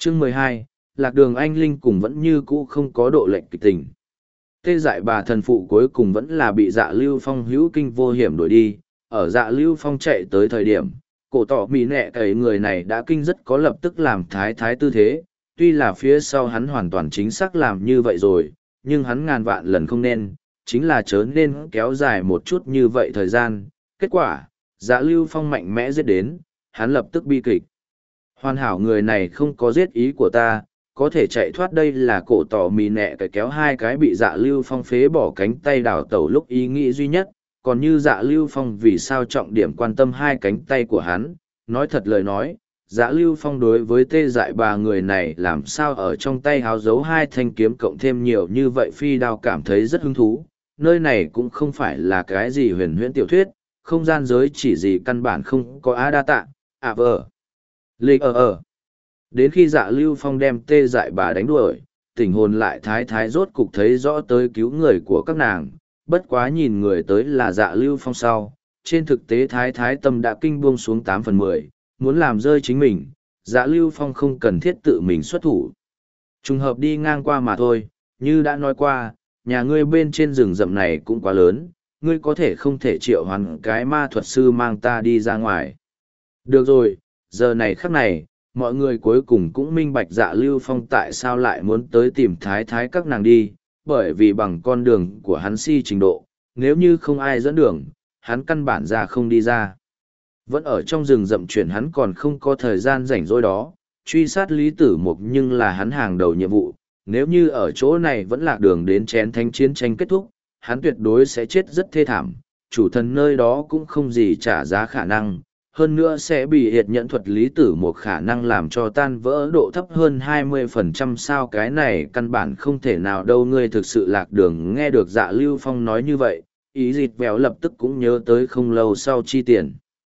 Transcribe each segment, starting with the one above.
Chương 12, Lạc Đường Anh Linh cùng vẫn như cũ không có độ lệnh kịch tình. Tê dại bà thần phụ cuối cùng vẫn là bị Dạ Lưu Phong hữu kinh vô hiểm đuổi đi. Ở Dạ Lưu Phong chạy tới thời điểm, cổ tỏ mì nẹ cấy người này đã kinh rất có lập tức làm thái thái tư thế. Tuy là phía sau hắn hoàn toàn chính xác làm như vậy rồi, nhưng hắn ngàn vạn lần không nên, chính là chớ nên kéo dài một chút như vậy thời gian. Kết quả, Dạ Lưu Phong mạnh mẽ giết đến, hắn lập tức bi kịch. Hoàn hảo người này không có giết ý của ta, có thể chạy thoát đây là cổ tỏ mì nẹ cái kéo hai cái bị Dạ Lưu Phong phế bỏ cánh tay đảo tẩu lúc ý nghĩ duy nhất, còn như Dạ Lưu Phong vì sao trọng điểm quan tâm hai cánh tay của hắn, nói thật lời nói, Dạ Lưu Phong đối với tê dại bà người này làm sao ở trong tay háo giấu hai thanh kiếm cộng thêm nhiều như vậy phi đao cảm thấy rất hứng thú, nơi này cũng không phải là cái gì huyền huyễn tiểu thuyết, không gian giới chỉ gì căn bản không có á đa tạ, vợ. Lịch ở. Đến khi Dạ Lưu Phong đem tê dại bà đánh đuổi, tỉnh hồn lại thái thái rốt cục thấy rõ tới cứu người của các nàng, bất quá nhìn người tới là Dạ Lưu Phong sau, trên thực tế thái thái tâm đã kinh buông xuống 8/10, muốn làm rơi chính mình, Dạ Lưu Phong không cần thiết tự mình xuất thủ. Trùng hợp đi ngang qua mà thôi, như đã nói qua, nhà ngươi bên trên rừng rậm này cũng quá lớn, ngươi có thể không thể triệu hoán cái ma thuật sư mang ta đi ra ngoài. Được rồi, giờ này khắc này, mọi người cuối cùng cũng minh bạch Dạ Lưu Phong tại sao lại muốn tới tìm thái thái các nàng đi, bởi vì bằng con đường của hắn si trình độ, nếu như không ai dẫn đường, hắn căn bản ra không đi ra. Vẫn ở trong rừng rậm chuyển hắn còn không có thời gian rảnh rỗi đó, truy sát Lý Tử Mục nhưng là hắn hàng đầu nhiệm vụ, nếu như ở chỗ này vẫn lạc đường đến chén thánh chiến tranh kết thúc, hắn tuyệt đối sẽ chết rất thê thảm, chủ thần nơi đó cũng không gì trả giá khả năng, hơn nữa sẽ bị hiệt nhận thuật Lý Tử Mục khả năng làm cho tan vỡ độ thấp hơn 20% sao cái này căn bản không thể nào đâu ngươi thực sự lạc đường nghe được Dạ Lưu Phong nói như vậy, ý dịt véo lập tức cũng nhớ tới không lâu sau chi tiền.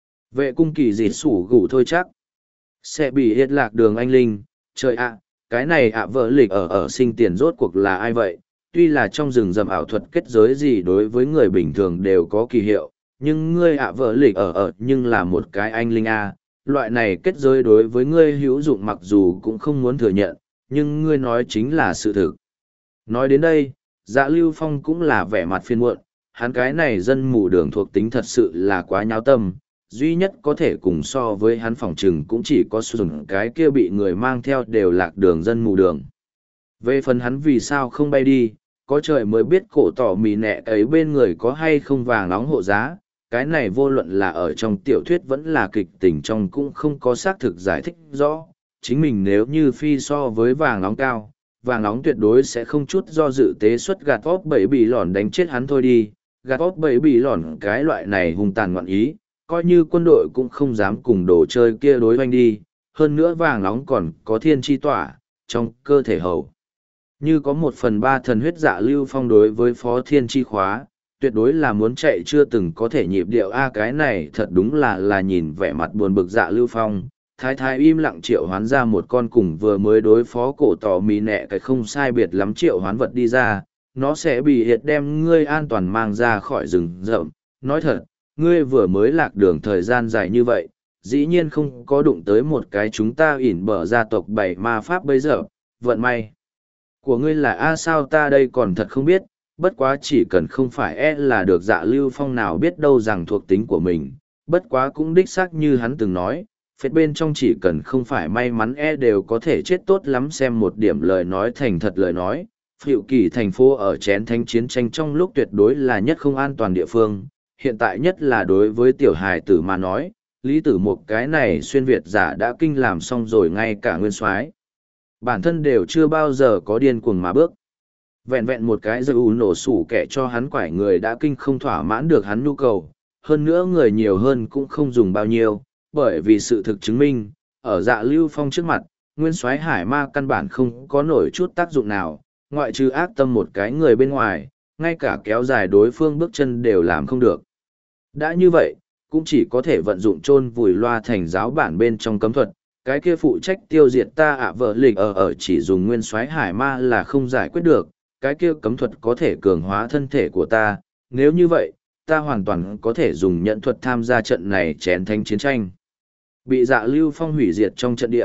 Vệ cung kỳ dịt sủ gủ thôi chắc. Sẽ bị hiệt lạc đường anh linh, trời ạ, cái này vợ lịch ở sinh tiền rốt cuộc là ai vậy? Tuy là trong rừng rậm ảo thuật kết giới gì đối với người bình thường đều có kỳ hiệu, nhưng ngươi vợ lịch ở nhưng là một cái anh linh a, loại này kết giới đối với ngươi hữu dụng mặc dù cũng không muốn thừa nhận, nhưng ngươi nói chính là sự thực. Nói đến đây, Dạ Lưu Phong cũng là vẻ mặt phiền muộn, hắn cái này dân mù đường thuộc tính thật sự là quá nháo tâm, duy nhất có thể cùng so với hắn phỏng chừng cũng chỉ có sùn cái kia bị người mang theo đều lạc đường dân mù đường. Về phần hắn vì sao không bay đi, có trời mới biết cổ tỏ mì nẹ ấy bên người có hay không vàng nóng hộ giá, cái này vô luận là ở trong tiểu thuyết vẫn là kịch tình trong cũng không có xác thực giải thích rõ, chính mình nếu như phi so với vàng nóng cao, vàng nóng tuyệt đối sẽ không chút do dự tế xuất gạt óc bẫy bị lòn đánh chết hắn thôi đi, gạt óc bẫy bị lòn cái loại này hung tàn ngoạn ý, coi như quân đội cũng không dám cùng đồ chơi kia đối hoành đi, hơn nữa vàng nóng còn có thiên chi tỏa, trong cơ thể hầu. Như có 1/3 thần huyết Dạ Lưu Phong đối với phó thiên chi khóa, tuyệt đối là muốn chạy chưa từng có thể nhịp điệu cái này thật đúng là nhìn vẻ mặt buồn bực Dạ Lưu Phong. Thái thái im lặng triệu hoán ra một con cùng vừa mới đối phó cổ tỏ mì nẹ cái không sai biệt lắm triệu hoán vật đi ra, nó sẽ bị hiệt đem ngươi an toàn mang ra khỏi rừng rậm. Nói thật, ngươi vừa mới lạc đường thời gian dài như vậy, dĩ nhiên không có đụng tới một cái chúng ta ỉn bở gia tộc 7 ma pháp bây giờ, vận may của ngươi là sao ta đây còn thật không biết, bất quá chỉ cần không phải là được Dạ Lưu Phong nào biết đâu rằng thuộc tính của mình, bất quá cũng đích xác như hắn từng nói, phết bên trong chỉ cần không phải may mắn đều có thể chết tốt lắm xem một điểm lời nói thành thật lời nói, Phiệu Kỳ thành phố ở chén thánh chiến tranh trong lúc tuyệt đối là nhất không an toàn địa phương, hiện tại nhất là đối với tiểu hài tử mà nói, Lý Tử Mục cái này xuyên Việt giả đã kinh làm xong rồi ngay cả nguyên soái bản thân đều chưa bao giờ có điên cuồng mà bước. Vẹn vẹn một cái dư nổ sủ kẻ cho hắn quải người đã kinh không thỏa mãn được hắn nhu cầu, hơn nữa người nhiều hơn cũng không dùng bao nhiêu, bởi vì sự thực chứng minh, ở Dạ Lưu Phong trước mặt, nguyên soái hải ma căn bản không có nổi chút tác dụng nào, ngoại trừ ác tâm một cái người bên ngoài, ngay cả kéo dài đối phương bước chân đều làm không được. Đã như vậy, cũng chỉ có thể vận dụng chôn vùi loa thành giáo bản bên trong cấm thuật, cái kia phụ trách tiêu diệt ta vợ lịch ở chỉ dùng nguyên soái hải ma là không giải quyết được, cái kia cấm thuật có thể cường hóa thân thể của ta, nếu như vậy, ta hoàn toàn có thể dùng nhận thuật tham gia trận này chén thánh chiến tranh. Bị Dạ Lưu Phong hủy diệt trong trận địa,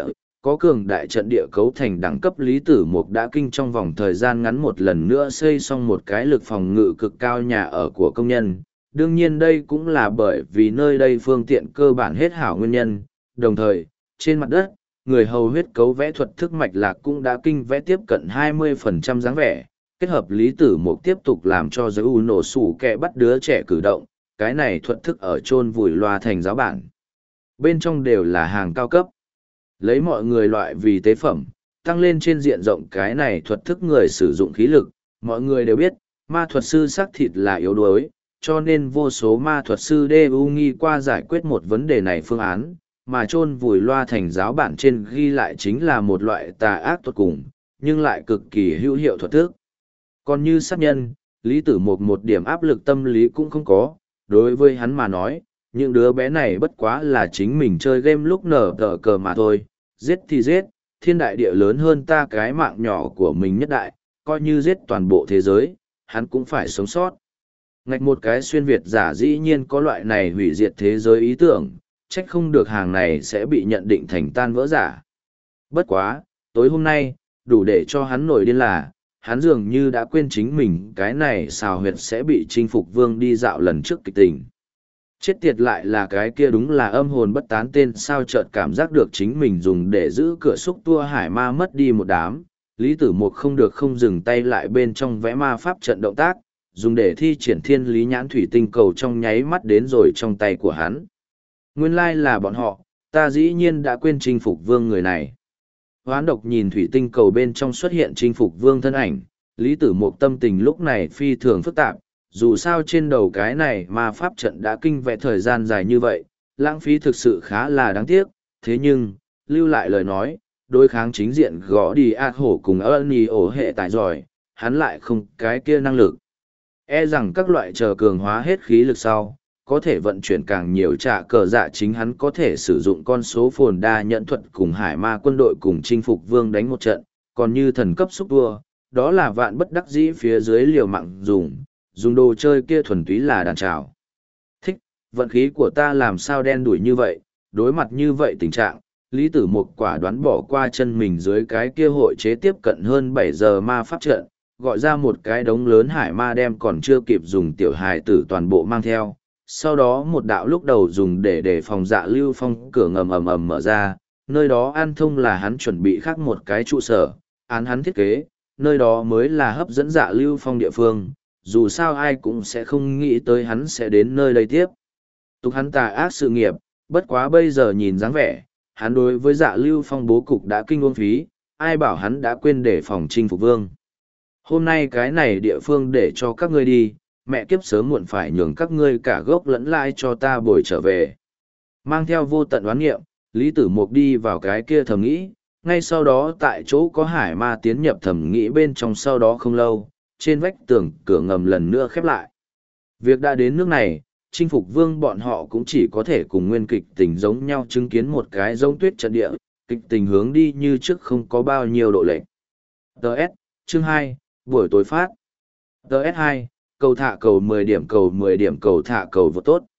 có cường đại trận địa cấu thành đẳng cấp Lý Tử Mục đã kinh trong vòng thời gian ngắn một lần nữa xây xong một cái lực phòng ngự cực cao nhà ở của công nhân. Đương nhiên đây cũng là bởi vì nơi đây phương tiện cơ bản hết hảo nguyên nhân, đồng thời, trên mặt đất, người hầu huyết cấu vẽ thuật thức mạch lạc cũng đã kinh vẽ tiếp cận 20% dáng vẻ, kết hợp Lý Tử Mục tiếp tục làm cho giới u nổ sủ kẹ bắt đứa trẻ cử động, cái này thuật thức ở chôn vùi loa thành giáo bản. Bên trong đều là hàng cao cấp. Lấy mọi người loại vì tế phẩm, tăng lên trên diện rộng cái này thuật thức người sử dụng khí lực, mọi người đều biết, ma thuật sư xác thịt là yếu đuối, cho nên vô số ma thuật sư DU nghi qua giải quyết một vấn đề này phương án, mà chôn vùi loa thành giáo bản trên ghi lại chính là một loại tà ác tuột cùng, nhưng lại cực kỳ hữu hiệu thuật thức. Còn như sát nhân, Lý Tử Mục một điểm áp lực tâm lý cũng không có, đối với hắn mà nói, những đứa bé này bất quá là chính mình chơi game lúc nở tờ cờ mà thôi, giết thì giết, thiên đại địa lớn hơn ta cái mạng nhỏ của mình nhất đại, coi như giết toàn bộ thế giới, hắn cũng phải sống sót. Ngạch một cái xuyên Việt giả dĩ nhiên có loại này hủy diệt thế giới ý tưởng, trách không được hàng này sẽ bị nhận định thành tan vỡ giả. Bất quá, tối hôm nay, đủ để cho hắn nổi điên là, hắn dường như đã quên chính mình cái này xào huyệt sẽ bị chinh phục vương đi dạo lần trước kịch tình. Chết tiệt lại là cái kia đúng là âm hồn bất tán tên sao chợt cảm giác được chính mình dùng để giữ cửa xúc tua hải ma mất đi một đám. Lý Tử Mục không được không dừng tay lại bên trong vẽ ma pháp trận động tác, dùng để thi triển thiên lý nhãn thủy tinh cầu trong nháy mắt đến rồi trong tay của hắn. Nguyên lai là bọn họ, ta dĩ nhiên đã quên chinh phục vương người này. Hoán độc nhìn thủy tinh cầu bên trong xuất hiện chinh phục vương thân ảnh, Lý Tử Mục tâm tình lúc này phi thường phức tạp, dù sao trên đầu cái này ma pháp trận đã kinh vẽ thời gian dài như vậy, lãng phí thực sự khá là đáng tiếc, thế nhưng, lưu lại lời nói, đối kháng chính diện gõ đi ạt hổ cùng Ernie ổ hệ tài giỏi, hắn lại không cái kia năng lực. E rằng các loại chờ cường hóa hết khí lực sau, có thể vận chuyển càng nhiều trả cờ dạ chính hắn có thể sử dụng con số phồn đa nhận thuật cùng hải ma quân đội cùng chinh phục vương đánh một trận, còn như thần cấp xúc đua, đó là vạn bất đắc dĩ phía dưới liều mạng dùng đồ chơi kia thuần túy là đàn trào. Thích, vận khí của ta làm sao đen đủi như vậy, đối mặt như vậy tình trạng, Lý Tử Mục quả đoán bỏ qua chân mình dưới cái kia hội chế tiếp cận hơn 7 giờ ma pháp trận, gọi ra một cái đống lớn hải ma đem còn chưa kịp dùng tiểu hài tử toàn bộ mang theo. Sau đó một đạo lúc đầu dùng để đề phòng Dạ Lưu Phong cửa ngầm ầm ầm mở ra, nơi đó an thông là hắn chuẩn bị khác một cái trụ sở, án hắn thiết kế, nơi đó mới là hấp dẫn Dạ Lưu Phong địa phương, dù sao ai cũng sẽ không nghĩ tới hắn sẽ đến nơi đây tiếp. Tục hắn tà ác sự nghiệp, bất quá bây giờ nhìn dáng vẻ, hắn đối với Dạ Lưu Phong bố cục đã kinh uống phí, ai bảo hắn đã quên để phòng chinh phục vương. Hôm nay cái này địa phương để cho các ngươi đi, mẹ kiếp sớm muộn phải nhường các ngươi cả gốc lẫn lãi cho ta bồi trở về. Mang theo vô tận đoán nghiệm, Lý Tử Mục đi vào cái kia thầm nghĩ, ngay sau đó tại chỗ có hải ma tiến nhập thầm nghĩ bên trong sau đó không lâu, trên vách tường cửa ngầm lần nữa khép lại. Việc đã đến nước này, chinh phục vương bọn họ cũng chỉ có thể cùng nguyên kịch tình giống nhau chứng kiến một cái giống tuyết trận địa, kịch tình hướng đi như trước không có bao nhiêu độ lệch. TS, chương 2, buổi tối phát. TS2, cầu thả cầu 10 điểm cầu 10 điểm cầu thả cầu vô tốt.